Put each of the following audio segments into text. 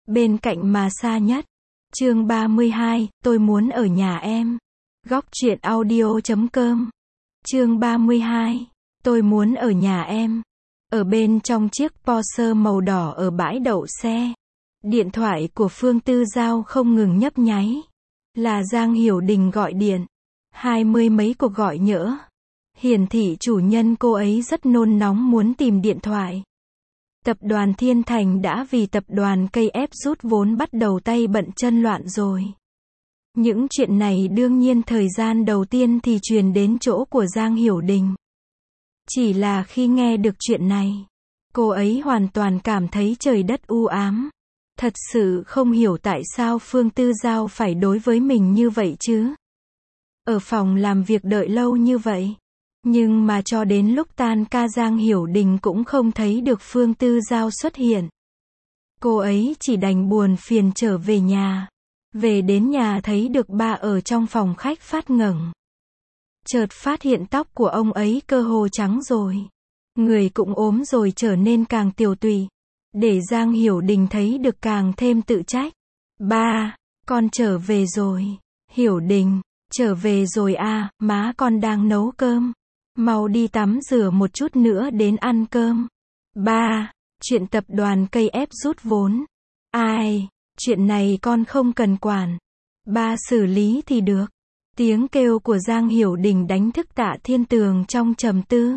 bên cạnh mà xa nhất. Chương 32, tôi muốn ở nhà em. Góc truyện audio.com. Chương 32, tôi muốn ở nhà em. Ở bên trong chiếc Porsche màu đỏ ở bãi đậu xe, điện thoại của Phương Tư Giao không ngừng nhấp nháy. Là Giang Hiểu Đình gọi điện. 20 mấy cuộc gọi nhỡ. Hiển thị chủ nhân cô ấy rất nôn nóng muốn tìm điện thoại. Tập đoàn Thiên Thành đã vì tập đoàn cây ép rút vốn bắt đầu tay bận chân loạn rồi. Những chuyện này đương nhiên thời gian đầu tiên thì truyền đến chỗ của Giang Hiểu Đình. Chỉ là khi nghe được chuyện này, cô ấy hoàn toàn cảm thấy trời đất u ám. Thật sự không hiểu tại sao Phương Tư Giao phải đối với mình như vậy chứ. Ở phòng làm việc đợi lâu như vậy. Nhưng mà cho đến lúc tan ca Giang Hiểu Đình cũng không thấy được Phương Tư Giao xuất hiện. Cô ấy chỉ đành buồn phiền trở về nhà. Về đến nhà thấy được ba ở trong phòng khách phát ngẩng. Chợt phát hiện tóc của ông ấy cơ hồ trắng rồi. Người cũng ốm rồi trở nên càng tiều tụy. Để Giang Hiểu Đình thấy được càng thêm tự trách. Ba, con trở về rồi. Hiểu Đình, trở về rồi à, má con đang nấu cơm. Mau đi tắm rửa một chút nữa đến ăn cơm. Ba, chuyện tập đoàn cây ép rút vốn. Ai, chuyện này con không cần quản. Ba xử lý thì được. Tiếng kêu của Giang Hiểu Đình đánh thức Tạ Thiên Tường trong trầm tư.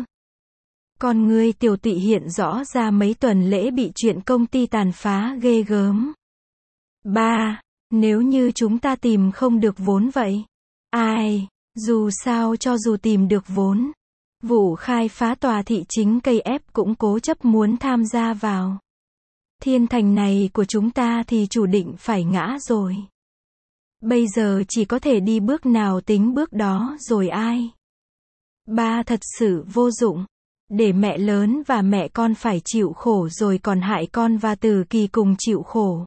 Con ngươi tiều tụy hiện rõ ra mấy tuần lễ bị chuyện công ty tàn phá ghê gớm. Ba, nếu như chúng ta tìm không được vốn vậy. Ai, dù sao cho dù tìm được vốn. Vụ khai phá tòa thị chính cây ép cũng cố chấp muốn tham gia vào. Thiên Thành này của chúng ta thì chủ định phải ngã rồi. Bây giờ chỉ có thể đi bước nào tính bước đó rồi ai. Ba thật sự vô dụng. Để mẹ lớn và mẹ con phải chịu khổ rồi còn hại con và Từ Kỳ cùng chịu khổ.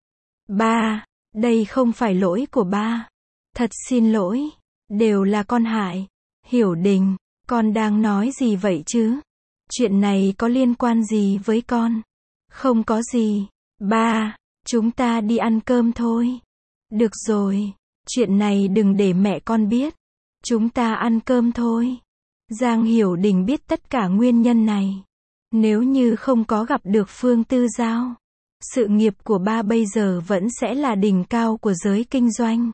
Ba, đây không phải lỗi của ba. Thật xin lỗi. Đều là con hại. Hiểu Đình, con đang nói gì vậy chứ? Chuyện này có liên quan gì với con? Không có gì. Ba, chúng ta đi ăn cơm thôi. Được rồi, chuyện này đừng để mẹ con biết. Chúng ta ăn cơm thôi. Giang Hiểu Đình biết tất cả nguyên nhân này. Nếu như không có gặp được Phương Tư Giao, sự nghiệp của ba bây giờ vẫn sẽ là đỉnh cao của giới kinh doanh.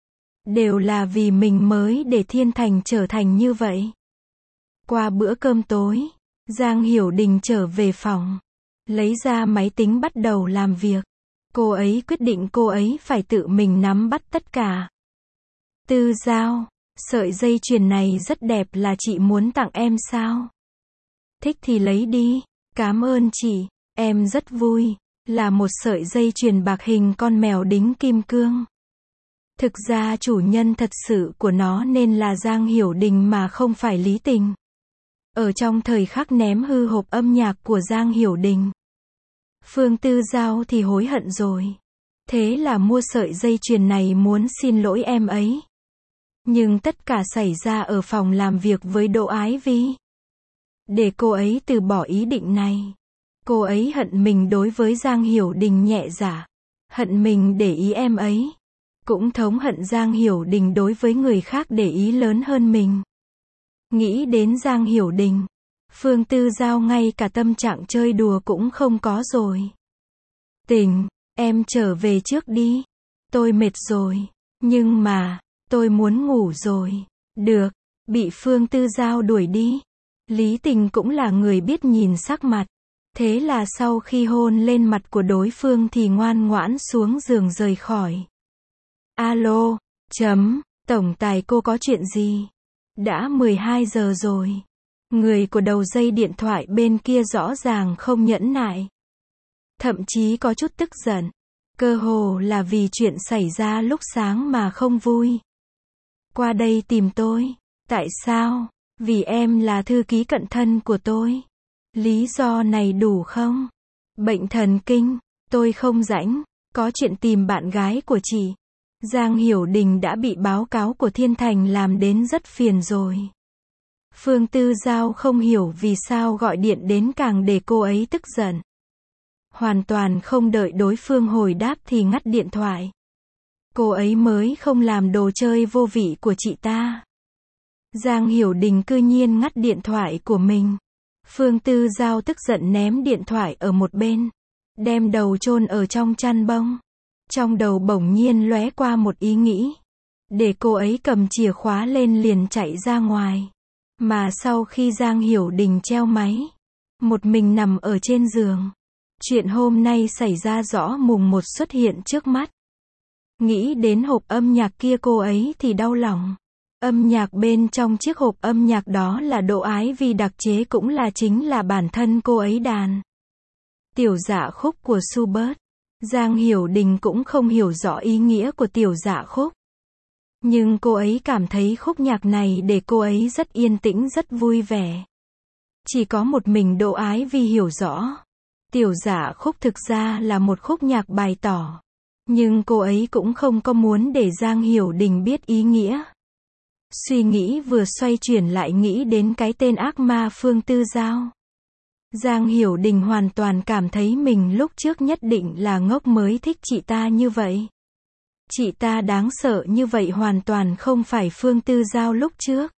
Đều là vì mình mới để Thiên Thành trở thành như vậy. Qua bữa cơm tối, Giang Hiểu Đình trở về phòng, lấy ra máy tính bắt đầu làm việc. Cô ấy quyết định cô ấy phải tự mình nắm bắt tất cả. Tư Giao, sợi dây chuyền này rất đẹp là chị muốn tặng em sao? Thích thì lấy đi, cảm ơn chị, em rất vui, là một sợi dây chuyền bạc hình con mèo đính kim cương. Thực ra chủ nhân thật sự của nó nên là Giang Hiểu Đình mà không phải Lý Tình. Ở trong thời khắc ném hư hộp âm nhạc của Giang Hiểu Đình, Phương Tư Giao thì hối hận rồi. Thế là mua sợi dây chuyền này muốn xin lỗi em ấy. Nhưng tất cả xảy ra ở phòng làm việc với Đỗ Ái Vi. Để cô ấy từ bỏ ý định này. Cô ấy hận mình đối với Giang Hiểu Đình nhẹ dạ. Hận mình để ý em ấy. Cũng thống hận Giang Hiểu Đình đối với người khác để ý lớn hơn mình. Nghĩ đến Giang Hiểu Đình, Phương Tư Giao ngay cả tâm trạng chơi đùa cũng không có rồi. Tình, em trở về trước đi. Tôi mệt rồi. Nhưng mà, tôi muốn ngủ rồi. Được, bị Phương Tư Giao đuổi đi. Lý Tình cũng là người biết nhìn sắc mặt. Thế là sau khi hôn lên mặt của đối phương thì ngoan ngoãn xuống giường rời khỏi. Alo, tổng tài cô có chuyện gì? Đã 12 giờ rồi. Người của đầu dây điện thoại bên kia rõ ràng không nhẫn nại. Thậm chí có chút tức giận. Cơ hồ là vì chuyện xảy ra lúc sáng mà không vui. Qua đây tìm tôi. Tại sao? Vì em là thư ký cận thân của tôi. Lý do này đủ không? Bệnh thần kinh. Tôi không rảnh. Có chuyện tìm bạn gái của chị. Giang Hiểu Đình đã bị báo cáo của Thiên Thành làm đến rất phiền rồi. Phương Tư Giao không hiểu vì sao gọi điện đến càng để cô ấy tức giận. Hoàn toàn không đợi đối phương hồi đáp thì ngắt điện thoại. Cô ấy mới không làm đồ chơi vô vị của chị ta. Giang Hiểu Đình cư nhiên ngắt điện thoại của mình. Phương Tư Giao tức giận ném điện thoại ở một bên, đem đầu chôn ở trong chăn bông. Trong đầu bỗng nhiên lóe qua một ý nghĩ, để cô ấy cầm chìa khóa lên liền chạy ra ngoài. Mà sau khi Giang Hiểu Đình treo máy, một mình nằm ở trên giường, chuyện hôm nay xảy ra rõ mùng một xuất hiện trước mắt. Nghĩ đến hộp âm nhạc kia cô ấy thì đau lòng. Âm nhạc bên trong chiếc hộp âm nhạc đó là Đỗ Ái Vi đặc chế, cũng là chính là bản thân cô ấy đàn. Tiểu Dạ Khúc của Schubert. Giang Hiểu Đình cũng không hiểu rõ ý nghĩa của Tiểu Dạ Khúc. Nhưng cô ấy cảm thấy khúc nhạc này để cô ấy rất yên tĩnh, rất vui vẻ. Chỉ có một mình Đỗ Ái Vi hiểu rõ. Tiểu Dạ Khúc thực ra là một khúc nhạc bày tỏ. Nhưng cô ấy cũng không có muốn để Giang Hiểu Đình biết ý nghĩa. Suy nghĩ vừa xoay chuyển lại nghĩ đến cái tên ác ma Phương Tư Giao. Giang Hiểu Đình hoàn toàn cảm thấy mình lúc trước nhất định là ngốc mới thích chị ta như vậy. Chị ta đáng sợ như vậy hoàn toàn không phải Phương Tư Giao lúc trước.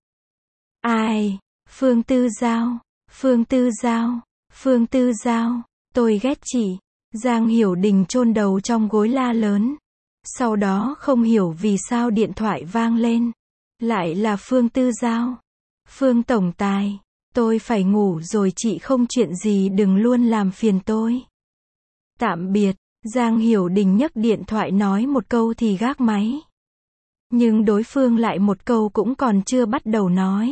Ai? Phương Tư Giao, Phương Tư Giao, Phương Tư Giao, tôi ghét chị. Giang Hiểu Đình chôn đầu trong gối la lớn. Sau đó không hiểu vì sao điện thoại vang lên. Lại là Phương Tư Giao. Phương tổng tài, tôi phải ngủ rồi, chị không chuyện gì đừng luôn làm phiền tôi. Tạm biệt. Giang Hiểu Đình nhấc điện thoại nói một câu thì gác máy. Nhưng đối phương lại một câu cũng còn chưa bắt đầu nói.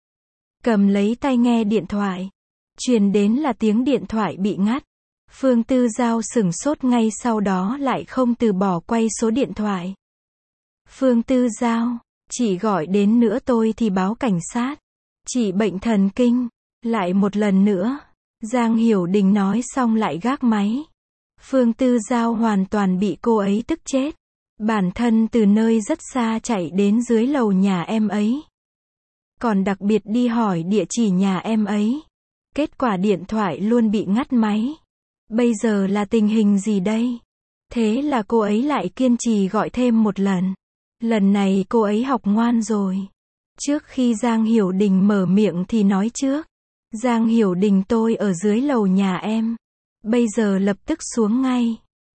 Cầm lấy tai nghe điện thoại. Truyền đến là tiếng điện thoại bị ngắt. Phương Tư Giao sửng sốt, ngay sau đó lại không từ bỏ quay số điện thoại. Phương Tư Giao, chị gọi đến nữa tôi thì báo cảnh sát. Chị bệnh thần kinh. Lại một lần nữa. Giang Hiểu Đình nói xong lại gác máy. Phương Tư Giao hoàn toàn bị cô ấy tức chết. Bản thân từ nơi rất xa chạy đến dưới lầu nhà em ấy. Còn đặc biệt đi hỏi địa chỉ nhà em ấy. Kết quả điện thoại luôn bị ngắt máy. Bây giờ là tình hình gì đây? Thế là cô ấy lại kiên trì gọi thêm một lần. Lần này cô ấy học ngoan rồi. Trước khi Giang Hiểu Đình mở miệng thì nói trước. Giang Hiểu Đình, tôi ở dưới lầu nhà em. Bây giờ lập tức xuống ngay.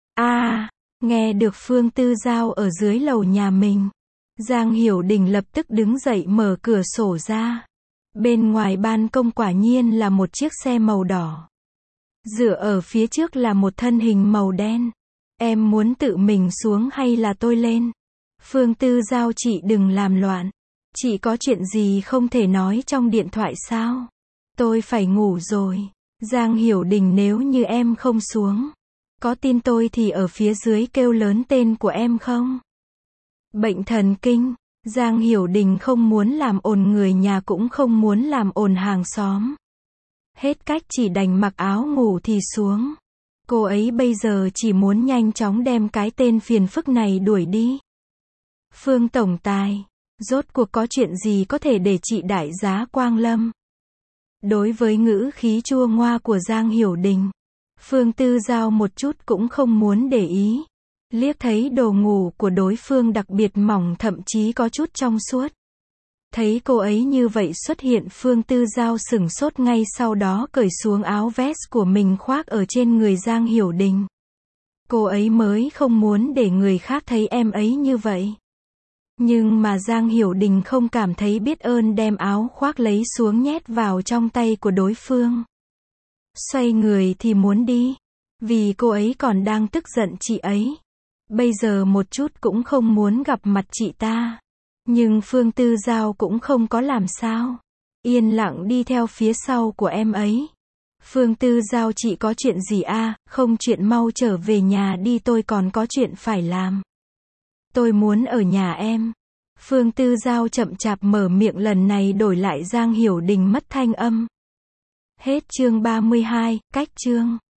Nghe được Phương Tư Giao ở dưới lầu nhà mình. Giang Hiểu Đình lập tức đứng dậy mở cửa sổ ra. Bên ngoài ban công quả nhiên là một chiếc xe màu đỏ. Dựa ở phía trước là một thân hình màu đen. Em muốn tự mình xuống hay là tôi lên? Phương Tư Giao, chị đừng làm loạn. Chị có chuyện gì không thể nói trong điện thoại sao? Tôi phải ngủ rồi. Giang Hiểu Đình, nếu như em không xuống, có tin tôi thì ở phía dưới kêu lớn tên của em không? Bệnh thần kinh. Giang Hiểu Đình không muốn làm ồn người nhà cũng không muốn làm ồn hàng xóm. Hết cách chỉ đành mặc áo ngủ thì xuống. Cô ấy bây giờ chỉ muốn nhanh chóng đem cái tên phiền phức này đuổi đi. Phương tổng tài, rốt cuộc có chuyện gì có thể để chị đại giá quang lâm? Đối với ngữ khí chua ngoa của Giang Hiểu Đình, Phương Tư Giao một chút cũng không muốn để ý. Liếc thấy đồ ngủ của đối phương đặc biệt mỏng, thậm chí có chút trong suốt. Thấy cô ấy như vậy xuất hiện, Phương Tư Giao sửng sốt, ngay sau đó cởi xuống áo vest của mình khoác ở trên người Giang Hiểu Đình. Cô ấy mới không muốn để người khác thấy em ấy như vậy. Nhưng mà Giang Hiểu Đình không cảm thấy biết ơn, đem áo khoác lấy xuống nhét vào trong tay của đối phương. Xoay người thì muốn đi. Vì cô ấy còn đang tức giận chị ấy. Bây giờ một chút cũng không muốn gặp mặt chị ta. Nhưng Phương Tư Giao cũng không có làm sao. Yên lặng đi theo phía sau của em ấy. Phương Tư Giao, chị có chuyện gì à? Không chuyện, mau trở về nhà đi, tôi còn có chuyện phải làm. Tôi muốn ở nhà em. Phương Tư Giao chậm chạp mở miệng, lần này đổi lại Giang Hiểu Đình mất thanh âm. Hết chương 32, cách chương.